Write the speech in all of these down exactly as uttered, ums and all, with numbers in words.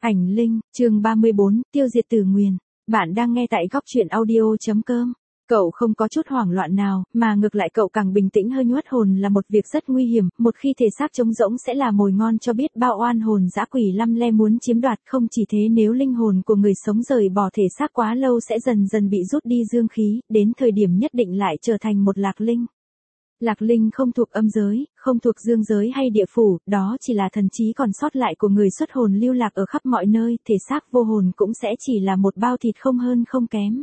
Ảnh linh, chương ba mươi bốn, tiêu diệt tử nguyền. Bạn đang nghe tại góc truyện audio chấm com. Cậu không có chút hoảng loạn nào, mà ngược lại cậu càng bình tĩnh hơn. Nhuất hồn là một việc rất nguy hiểm, một khi thể xác trống rỗng sẽ là mồi ngon cho biết bao oan hồn dã quỷ lăm le muốn chiếm đoạt. Không chỉ thế, nếu linh hồn của người sống rời bỏ thể xác quá lâu sẽ dần dần bị rút đi dương khí, đến thời điểm nhất định lại trở thành một lạc linh. Lạc linh không thuộc âm giới, không thuộc dương giới hay địa phủ, đó chỉ là thần trí còn sót lại của người xuất hồn lưu lạc ở khắp mọi nơi, thể xác vô hồn cũng sẽ chỉ là một bao thịt không hơn không kém.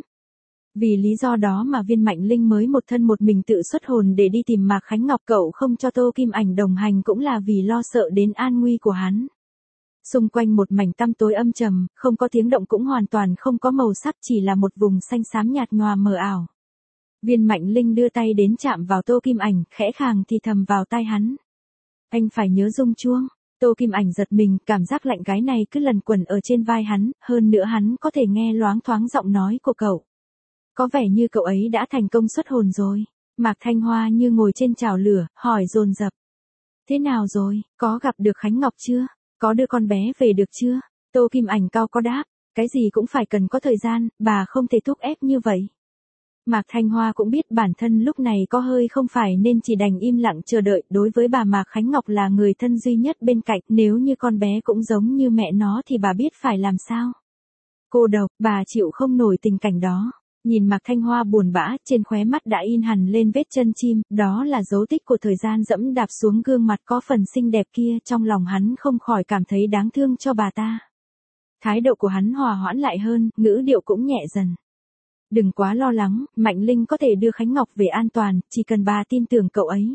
Vì lý do đó mà Viên Mạnh Linh mới một thân một mình tự xuất hồn để đi tìm Mạc Khánh Ngọc. Cậu không cho Tô Kim Ảnh đồng hành cũng là vì lo sợ đến an nguy của hắn. Xung quanh một mảnh tăm tối âm trầm, không có tiếng động cũng hoàn toàn không có màu sắc, chỉ là một vùng xanh xám nhạt nhòa mờ ảo. Viên Mạnh Linh đưa tay đến chạm vào Tô Kim Ảnh, khẽ khàng thì thầm vào tai hắn. Anh phải nhớ rung chuông. Tô Kim Ảnh giật mình, cảm giác lạnh cái này cứ lần quẩn ở trên vai hắn, hơn nữa hắn có thể nghe loáng thoáng giọng nói của cậu. Có vẻ như cậu ấy đã thành công xuất hồn rồi. Mạc Thanh Hoa như ngồi trên chảo lửa, hỏi dồn dập. Thế nào rồi, có gặp được Khánh Ngọc chưa? Có đưa con bé về được chưa? Tô Kim Ảnh cau có đáp. Cái gì cũng phải cần có thời gian, bà không thể thúc ép như vậy. Mạc Thanh Hoa cũng biết bản thân lúc này có hơi không phải nên chỉ đành im lặng chờ đợi. Đối với bà Mạc Khánh Ngọc là người thân duy nhất bên cạnh, nếu như con bé cũng giống như mẹ nó thì bà biết phải làm sao. Cô độc, bà chịu không nổi tình cảnh đó. Nhìn Mạc Thanh Hoa buồn bã, trên khóe mắt đã in hẳn lên vết chân chim, đó là dấu tích của thời gian dẫm đạp xuống gương mặt có phần xinh đẹp kia, trong lòng hắn không khỏi cảm thấy đáng thương cho bà ta. Thái độ của hắn hòa hoãn lại hơn, ngữ điệu cũng nhẹ dần. Đừng quá lo lắng, Mạnh Linh có thể đưa Khánh Ngọc về an toàn, chỉ cần bà tin tưởng cậu ấy.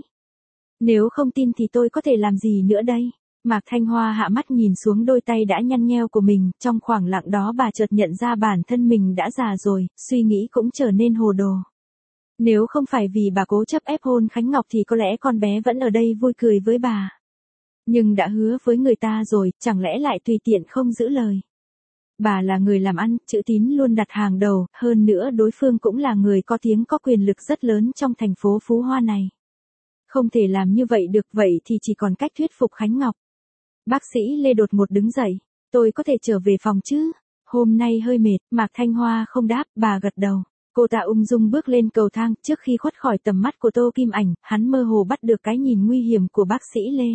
Nếu không tin thì tôi có thể làm gì nữa đây? Mạc Thanh Hoa hạ mắt nhìn xuống đôi tay đã nhăn nheo của mình, trong khoảng lặng đó bà chợt nhận ra bản thân mình đã già rồi, suy nghĩ cũng trở nên hồ đồ. Nếu không phải vì bà cố chấp ép hôn Khánh Ngọc thì có lẽ con bé vẫn ở đây vui cười với bà. Nhưng đã hứa với người ta rồi, chẳng lẽ lại tùy tiện không giữ lời. Bà là người làm ăn, chữ tín luôn đặt hàng đầu, hơn nữa đối phương cũng là người có tiếng có quyền lực rất lớn trong thành phố Phú Hoa này. Không thể làm như vậy được, vậy thì chỉ còn cách thuyết phục Khánh Ngọc. Bác sĩ Lê đột ngột đứng dậy. Tôi có thể trở về phòng chứ? Hôm nay hơi mệt. Mạc Thanh Hoa không đáp, bà gật đầu. Cô ta ung dung bước lên cầu thang, trước khi khuất khỏi tầm mắt của Tô Kim Ảnh, hắn mơ hồ bắt được cái nhìn nguy hiểm của bác sĩ Lê.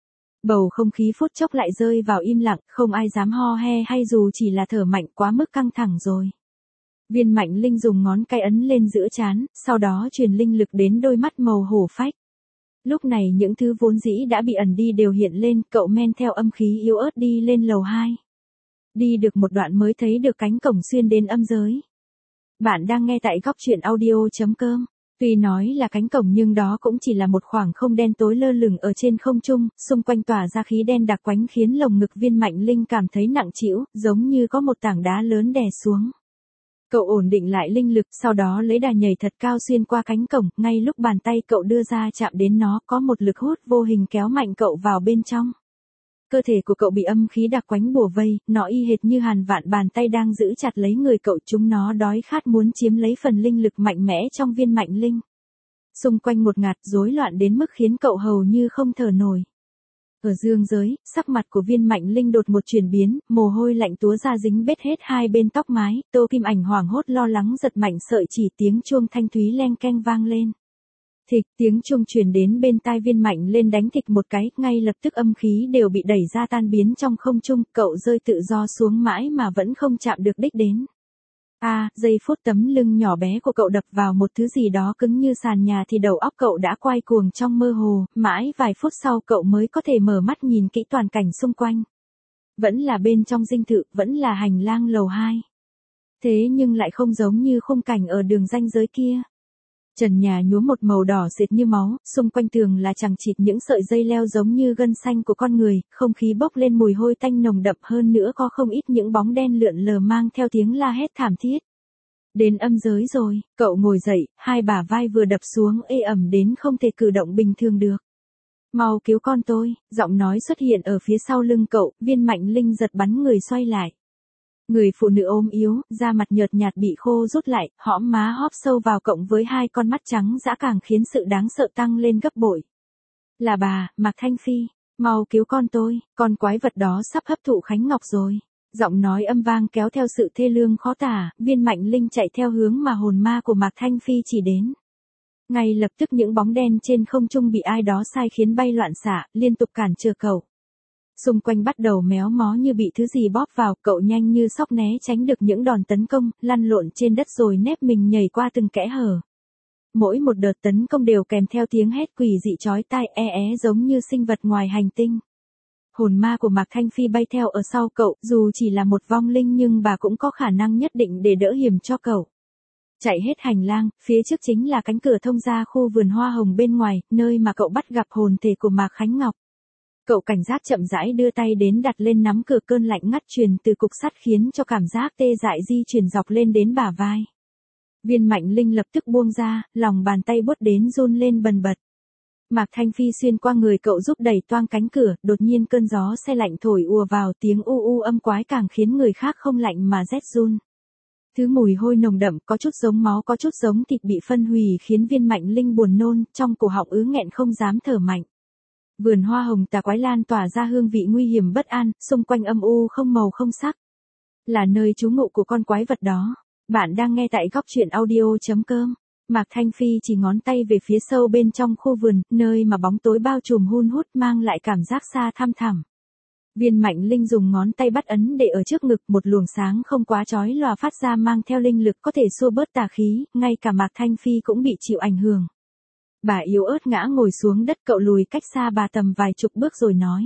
Bầu không khí phút chốc lại rơi vào im lặng, không ai dám ho he hay dù chỉ là thở mạnh, quá mức căng thẳng rồi. Viên Mạnh Linh dùng ngón tay ấn lên giữa trán, sau đó truyền linh lực đến đôi mắt màu hổ phách. Lúc này những thứ vốn dĩ đã bị ẩn đi đều hiện lên, cậu men theo âm khí yếu ớt đi lên lầu hai. Đi được một đoạn mới thấy được cánh cổng xuyên đến âm giới. Bạn đang nghe tại góc truyện audio chấm com. Tuy nói là cánh cổng nhưng đó cũng chỉ là một khoảng không đen tối lơ lửng ở trên không trung, xung quanh tỏa ra khí đen đặc quánh khiến lồng ngực Viên Mạnh Linh cảm thấy nặng trĩu, giống như có một tảng đá lớn đè xuống. Cậu ổn định lại linh lực, sau đó lấy đà nhảy thật cao xuyên qua cánh cổng, ngay lúc bàn tay cậu đưa ra chạm đến nó, có một lực hút vô hình kéo mạnh cậu vào bên trong. Cơ thể của cậu bị âm khí đặc quánh bủa vây, nó y hệt như hàn vạn bàn tay đang giữ chặt lấy người cậu, chúng nó đói khát muốn chiếm lấy phần linh lực mạnh mẽ trong Viên Mạnh Linh. Xung quanh một ngạt rối loạn đến mức khiến cậu hầu như không thở nổi. Ở dương giới, sắc mặt của Viên Mạnh Linh đột một chuyển biến, mồ hôi lạnh túa ra dính bết hết hai bên tóc mái. Tô Kim Ảnh hoảng hốt lo lắng giật mạnh sợi chỉ, tiếng chuông thanh thúy leng keng vang lên. Thịch, tiếng chuông truyền đến bên tai Viên Mạnh Linh đánh thịch một cái, ngay lập tức âm khí đều bị đẩy ra tan biến trong không trung, cậu rơi tự do xuống mãi mà vẫn không chạm được đích đến. A, à, giây phút tấm lưng nhỏ bé của cậu đập vào một thứ gì đó cứng như sàn nhà thì đầu óc cậu đã quay cuồng trong mơ hồ, mãi vài phút sau cậu mới có thể mở mắt nhìn kỹ toàn cảnh xung quanh. Vẫn là bên trong dinh thự, vẫn là hành lang lầu hai. Thế nhưng lại không giống như khung cảnh ở đường ranh giới kia. Trần nhà nhuốm một màu đỏ sệt như máu, xung quanh tường là chằng chịt những sợi dây leo giống như gân xanh của con người, không khí bốc lên mùi hôi tanh nồng đậm, hơn nữa có không ít những bóng đen lượn lờ mang theo tiếng la hét thảm thiết. Đến âm giới rồi, cậu ngồi dậy, hai bả vai vừa đập xuống ê ẩm đến không thể cử động bình thường được. Mau cứu con tôi, giọng nói xuất hiện ở phía sau lưng cậu, Viên Mạnh Linh giật bắn người xoay lại. Người phụ nữ ốm yếu, da mặt nhợt nhạt bị khô rút lại, hõm má hóp sâu vào cộng với hai con mắt trắng dã càng khiến sự đáng sợ tăng lên gấp bội. Là bà, Mạc Thanh Phi, mau cứu con tôi, con quái vật đó sắp hấp thụ Khánh Ngọc rồi. Giọng nói âm vang kéo theo sự thê lương khó tả, Viên Mạnh Linh chạy theo hướng mà hồn ma của Mạc Thanh Phi chỉ đến. Ngay lập tức những bóng đen trên không trung bị ai đó sai khiến bay loạn xạ, liên tục cản trở cậu. Xung quanh bắt đầu méo mó như bị thứ gì bóp vào, cậu nhanh như sóc né tránh được những đòn tấn công, lăn lộn trên đất rồi nép mình nhảy qua từng kẽ hở. Mỗi một đợt tấn công đều kèm theo tiếng hét quỷ dị chói tai e é giống như sinh vật ngoài hành tinh. Hồn ma của Mạc Thanh Phi bay theo ở sau cậu, dù chỉ là một vong linh nhưng bà cũng có khả năng nhất định để đỡ hiểm cho cậu. Chạy hết hành lang, phía trước chính là cánh cửa thông ra khu vườn hoa hồng bên ngoài, nơi mà cậu bắt gặp hồn thể của Mạc Khánh Ngọc. Cậu cảnh giác chậm rãi đưa tay đến đặt lên nắm cửa, cơn lạnh ngắt truyền từ cục sắt khiến cho cảm giác tê dại di chuyển dọc lên đến bả vai. Viên Mạnh Linh lập tức buông ra, lòng bàn tay buốt đến run lên bần bật. Mạc Thanh Phi xuyên qua người cậu giúp đẩy toang cánh cửa, đột nhiên cơn gió se lạnh thổi ùa vào, tiếng u u âm quái càng khiến người khác không lạnh mà rét run. Thứ mùi hôi nồng đậm, có chút giống máu có chút giống thịt bị phân hủy khiến Viên Mạnh Linh buồn nôn, trong cổ họng ứ nghẹn không dám thở mạnh. Vườn hoa hồng tà quái lan tỏa ra hương vị nguy hiểm bất an, xung quanh âm u không màu không sắc. Là nơi trú ngụ của con quái vật đó. Bạn đang nghe tại góc truyện audio chấm com. Mạc Thanh Phi chỉ ngón tay về phía sâu bên trong khu vườn, nơi mà bóng tối bao trùm hun hút mang lại cảm giác xa thăm thẳm. Viên Mạnh Linh dùng ngón tay bắt ấn để ở trước ngực, một luồng sáng không quá chói lòa phát ra mang theo linh lực có thể xua bớt tà khí, ngay cả Mạc Thanh Phi cũng bị chịu ảnh hưởng. Bà yếu ớt ngã ngồi xuống đất, cậu lùi cách xa bà tầm vài chục bước rồi nói.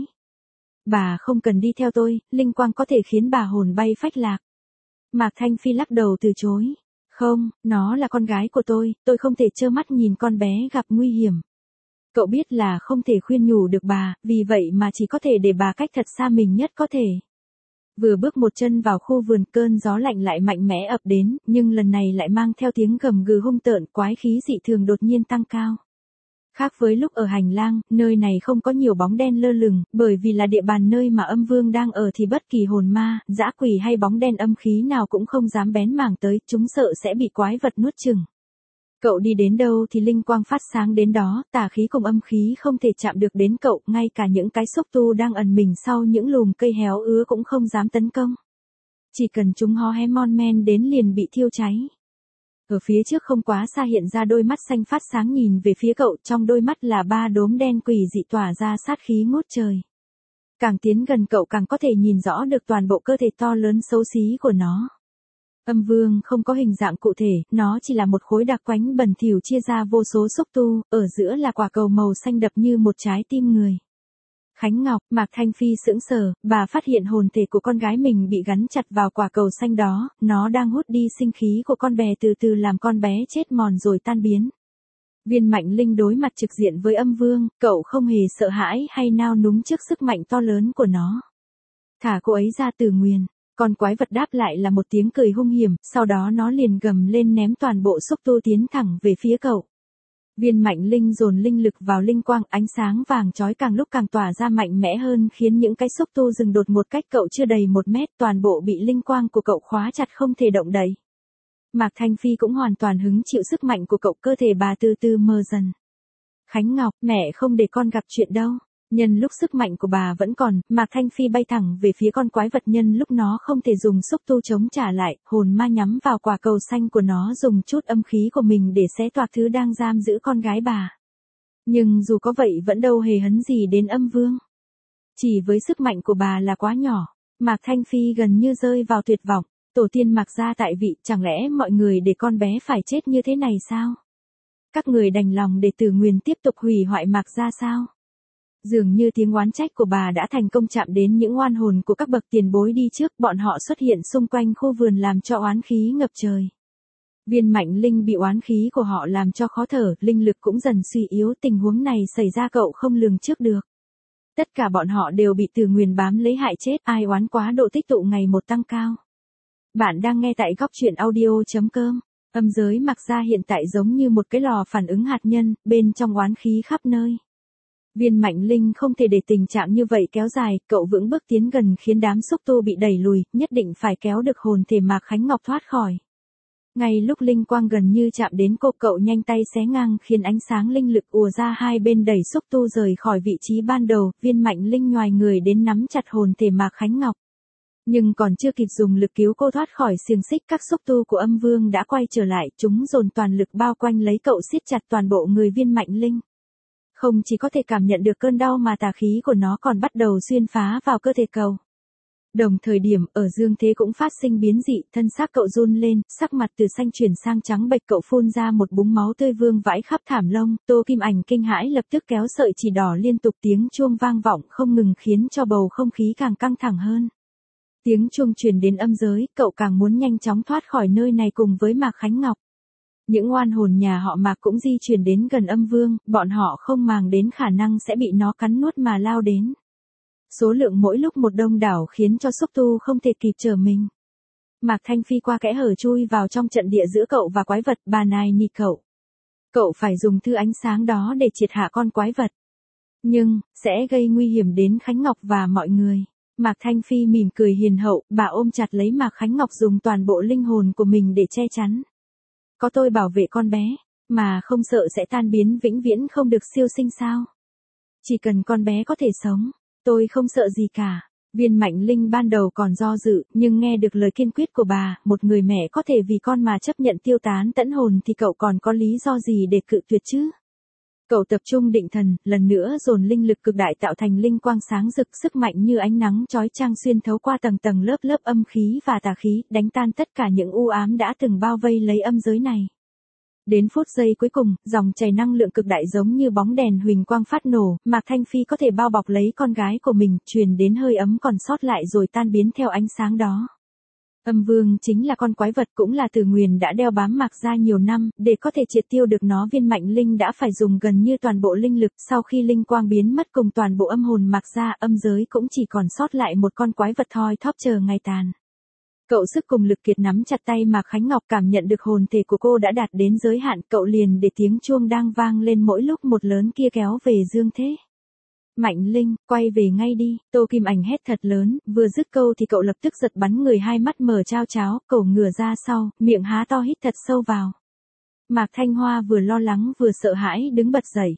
Bà không cần đi theo tôi, linh quang có thể khiến bà hồn bay phách lạc. Mạc Thanh Phi lắc đầu từ chối. Không, nó là con gái của tôi, tôi không thể trơ mắt nhìn con bé gặp nguy hiểm. Cậu biết là không thể khuyên nhủ được bà, vì vậy mà chỉ có thể để bà cách thật xa mình nhất có thể. Vừa bước một chân vào khu vườn, cơn gió lạnh lại mạnh mẽ ập đến, nhưng lần này lại mang theo tiếng gầm gừ hung tợn, quái khí dị thường đột nhiên tăng cao. Khác với lúc ở hành lang, nơi này không có nhiều bóng đen lơ lửng, bởi vì là địa bàn nơi mà âm vương đang ở thì bất kỳ hồn ma, dã quỷ hay bóng đen âm khí nào cũng không dám bén mảng tới, chúng sợ sẽ bị quái vật nuốt chửng. Cậu đi đến đâu thì linh quang phát sáng đến đó, tà khí cùng âm khí không thể chạm được đến cậu, ngay cả những cái xúc tu đang ẩn mình sau những lùm cây héo ứa cũng không dám tấn công. Chỉ cần chúng hó hé mon men đến liền bị thiêu cháy. Ở phía trước không quá xa hiện ra đôi mắt xanh phát sáng nhìn về phía cậu, trong đôi mắt là ba đốm đen quỷ dị tỏa ra sát khí ngút trời. Càng tiến gần cậu càng có thể nhìn rõ được toàn bộ cơ thể to lớn xấu xí của nó. Âm vương không có hình dạng cụ thể, nó chỉ là một khối đặc quánh bẩn thỉu chia ra vô số xúc tu, ở giữa là quả cầu màu xanh đập như một trái tim người. Khánh Ngọc, Mạc Thanh Phi sững sờ, bà phát hiện hồn thể của con gái mình bị gắn chặt vào quả cầu xanh đó, nó đang hút đi sinh khí của con bé, từ từ làm con bé chết mòn rồi tan biến. Viên Mạnh Linh đối mặt trực diện với âm vương, cậu không hề sợ hãi hay nao núng trước sức mạnh to lớn của nó. Thả cô ấy ra Tử Nguyền. Con quái vật đáp lại là một tiếng cười hung hiểm, sau đó nó liền gầm lên ném toàn bộ xúc tu tiến thẳng về phía cậu. Viên Mạnh Linh dồn linh lực vào linh quang, ánh sáng vàng chói càng lúc càng tỏa ra mạnh mẽ hơn khiến những cái xúc tu dừng đột một cách cậu chưa đầy một mét, toàn bộ bị linh quang của cậu khóa chặt không thể động đậy. Mạc Thanh Phi cũng hoàn toàn hứng chịu sức mạnh của cậu, cơ thể bà từ từ mờ dần. Khánh Ngọc, mẹ không để con gặp chuyện đâu. Nhân lúc sức mạnh của bà vẫn còn, Mạc Thanh Phi bay thẳng về phía con quái vật, nhân lúc nó không thể dùng xúc tu chống trả lại, hồn ma nhắm vào quả cầu xanh của nó dùng chút âm khí của mình để xé toạc thứ đang giam giữ con gái bà. Nhưng dù có vậy vẫn đâu hề hấn gì đến âm vương. Chỉ với sức mạnh của bà là quá nhỏ, Mạc Thanh Phi gần như rơi vào tuyệt vọng. Tổ tiên Mạc gia tại vị, chẳng lẽ mọi người để con bé phải chết như thế này sao? Các người đành lòng để Tử Nguyền tiếp tục hủy hoại Mạc gia sao? Dường như tiếng oán trách của bà đã thành công chạm đến những oan hồn của các bậc tiền bối đi trước, bọn họ xuất hiện xung quanh khu vườn làm cho oán khí ngập trời. Viên Mạnh Linh bị oán khí của họ làm cho khó thở, linh lực cũng dần suy yếu, tình huống này xảy ra cậu không lường trước được. Tất cả bọn họ đều bị Tử Nguyền bám lấy hại chết, ai oán quá độ tích tụ ngày một tăng cao. Bạn đang nghe tại góc truyện audio chấm com. Âm giới Mạc gia hiện tại giống như một cái lò phản ứng hạt nhân, bên trong oán khí khắp nơi. Viên Mạnh Linh không thể để tình trạng như vậy kéo dài, cậu vững bước tiến gần khiến đám xúc tu bị đẩy lùi, nhất định phải kéo được hồn thể Mạc Khánh Ngọc thoát khỏi. Ngay lúc linh quang gần như chạm đến cô, cậu nhanh tay xé ngang khiến ánh sáng linh lực ùa ra hai bên đẩy xúc tu rời khỏi vị trí ban đầu, Viên Mạnh Linh nhoài người đến nắm chặt hồn thể Mạc Khánh Ngọc. Nhưng còn chưa kịp dùng lực cứu cô thoát khỏi xiềng xích, các xúc tu của âm vương đã quay trở lại, chúng dồn toàn lực bao quanh lấy cậu, siết chặt toàn bộ người viên mạnh linh. Không chỉ có thể cảm nhận được cơn đau mà tà khí của nó còn bắt đầu xuyên phá vào cơ thể cậu. Đồng thời điểm, ở dương thế cũng phát sinh biến dị, thân xác cậu run lên, sắc mặt từ xanh chuyển sang trắng bệch, cậu phun ra một búng máu tươi vương vãi khắp thảm lông. Tô Kim Ảnh kinh hãi lập tức kéo sợi chỉ đỏ, liên tục tiếng chuông vang vọng không ngừng khiến cho bầu không khí càng căng thẳng hơn. Tiếng chuông truyền đến âm giới, cậu càng muốn nhanh chóng thoát khỏi nơi này cùng với Mạc Khánh Ngọc. Những oan hồn nhà họ Mạc cũng di chuyển đến gần âm vương, bọn họ không màng đến khả năng sẽ bị nó cắn nuốt mà lao đến. Số lượng mỗi lúc một đông đảo khiến cho xúc tu không thể kịp trở mình. Mạc Thanh Phi qua kẽ hở chui vào trong trận địa giữa cậu và quái vật, bà này nị cậu. Cậu phải dùng thứ ánh sáng đó để triệt hạ con quái vật. Nhưng, sẽ gây nguy hiểm đến Khánh Ngọc và mọi người. Mạc Thanh Phi mỉm cười hiền hậu, bà ôm chặt lấy Mạc Khánh Ngọc dùng toàn bộ linh hồn của mình để che chắn. Có tôi bảo vệ con bé, mà không sợ sẽ tan biến vĩnh viễn không được siêu sinh sao? Chỉ cần con bé có thể sống, tôi không sợ gì cả. Viên Mạnh Linh ban đầu còn do dự, nhưng nghe được lời kiên quyết của bà, một người mẹ có thể vì con mà chấp nhận tiêu tán tẫn hồn thì cậu còn có lý do gì để cự tuyệt chứ? Cậu tập trung định thần, lần nữa dồn linh lực cực đại tạo thành linh quang sáng rực, sức mạnh như ánh nắng chói chang xuyên thấu qua tầng tầng lớp lớp âm khí và tà khí, đánh tan tất cả những u ám đã từng bao vây lấy âm giới này. Đến phút giây cuối cùng, dòng chảy năng lượng cực đại giống như bóng đèn huỳnh quang phát nổ, Mạc Thanh Phi có thể bao bọc lấy con gái của mình, truyền đến hơi ấm còn sót lại rồi tan biến theo ánh sáng đó. Âm vương chính là con quái vật, cũng là tử nguyền đã đeo bám Mạc gia nhiều năm, để có thể triệt tiêu được nó Viên Mạnh Linh đã phải dùng gần như toàn bộ linh lực. Sau khi linh quang biến mất cùng toàn bộ âm hồn Mạc gia, âm giới cũng chỉ còn sót lại một con quái vật thoi thóp chờ ngày tàn. Cậu sức cùng lực kiệt nắm chặt tay Mạc Khánh Ngọc, cảm nhận được hồn thể của cô đã đạt đến giới hạn, cậu liền để tiếng chuông đang vang lên mỗi lúc một lớn kia kéo về dương thế. Mạnh Linh, quay về ngay đi, Tô Kim Ảnh hét thật lớn, vừa dứt câu thì cậu lập tức giật bắn người, hai mắt mở trao tráo, cậu ngửa ra sau, miệng há to hít thật sâu vào. Mạc Thanh Hoa vừa lo lắng vừa sợ hãi đứng bật dậy.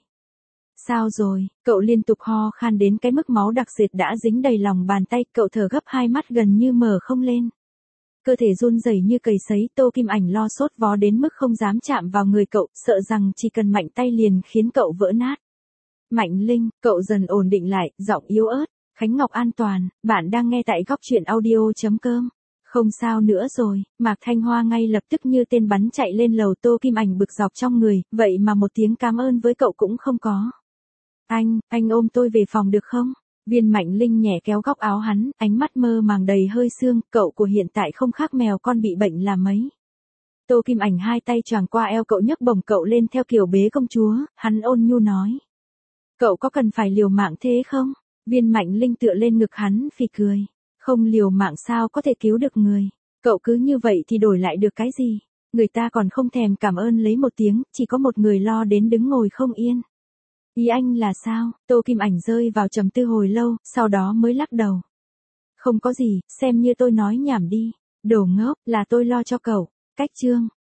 Sao rồi, cậu liên tục ho khan đến cái mức máu đặc sệt đã dính đầy lòng bàn tay, cậu thở gấp, hai mắt gần như mở không lên. Cơ thể run rẩy như cầy sấy, Tô Kim Ảnh lo sốt vó đến mức không dám chạm vào người cậu, sợ rằng chỉ cần mạnh tay liền khiến cậu vỡ nát. Mạnh Linh, cậu dần ổn định lại, giọng yếu ớt. Khánh Ngọc an toàn, bạn đang nghe tại góc truyện audio chấm com. Không sao nữa rồi, Mạc Thanh Hoa ngay lập tức như tên bắn chạy lên lầu. Tô Kim Ảnh bực dọc trong người, vậy mà một tiếng cảm ơn với cậu cũng không có. Anh, anh ôm tôi về phòng được không? Viên Mạnh Linh nhẹ kéo góc áo hắn, ánh mắt mơ màng đầy hơi sương, cậu của hiện tại không khác mèo con bị bệnh là mấy. Tô Kim Ảnh hai tay choàng qua eo cậu, nhấc bổng cậu lên theo kiểu bế công chúa, hắn ôn nhu nói. Cậu có cần phải liều mạng thế không? Viên Mạnh Linh tựa lên ngực hắn phì cười. Không liều mạng sao có thể cứu được người? Cậu cứ như vậy thì đổi lại được cái gì? Người ta còn không thèm cảm ơn lấy một tiếng, chỉ có một người lo đến đứng ngồi không yên. Ý anh là sao? Tô Kim Ảnh rơi vào trầm tư hồi lâu, sau đó mới lắc đầu. Không có gì, xem như tôi nói nhảm đi. Đồ ngốc, là tôi lo cho cậu. Cách chương.